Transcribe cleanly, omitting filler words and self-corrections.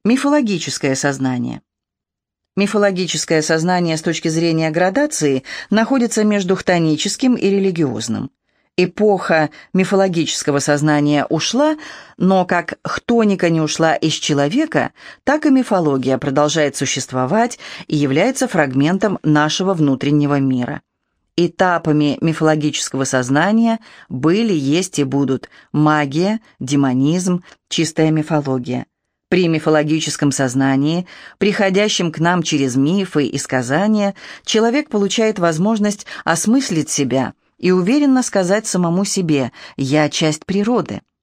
Мифологическое сознание. Мифологическое сознание с точки зрения градации находится между хтоническим и религиозным. Эпоха мифологического сознания ушла, но как хтоника не ушла из человека, так и мифология продолжает существовать и является фрагментом нашего внутреннего мира. Этапами мифологического сознания были, есть и будут магия, демонизм, чистая мифология. При мифологическом сознании, приходящем к нам через мифы и сказания, человек получает возможность осмыслить себя и уверенно сказать самому себе «я часть природы».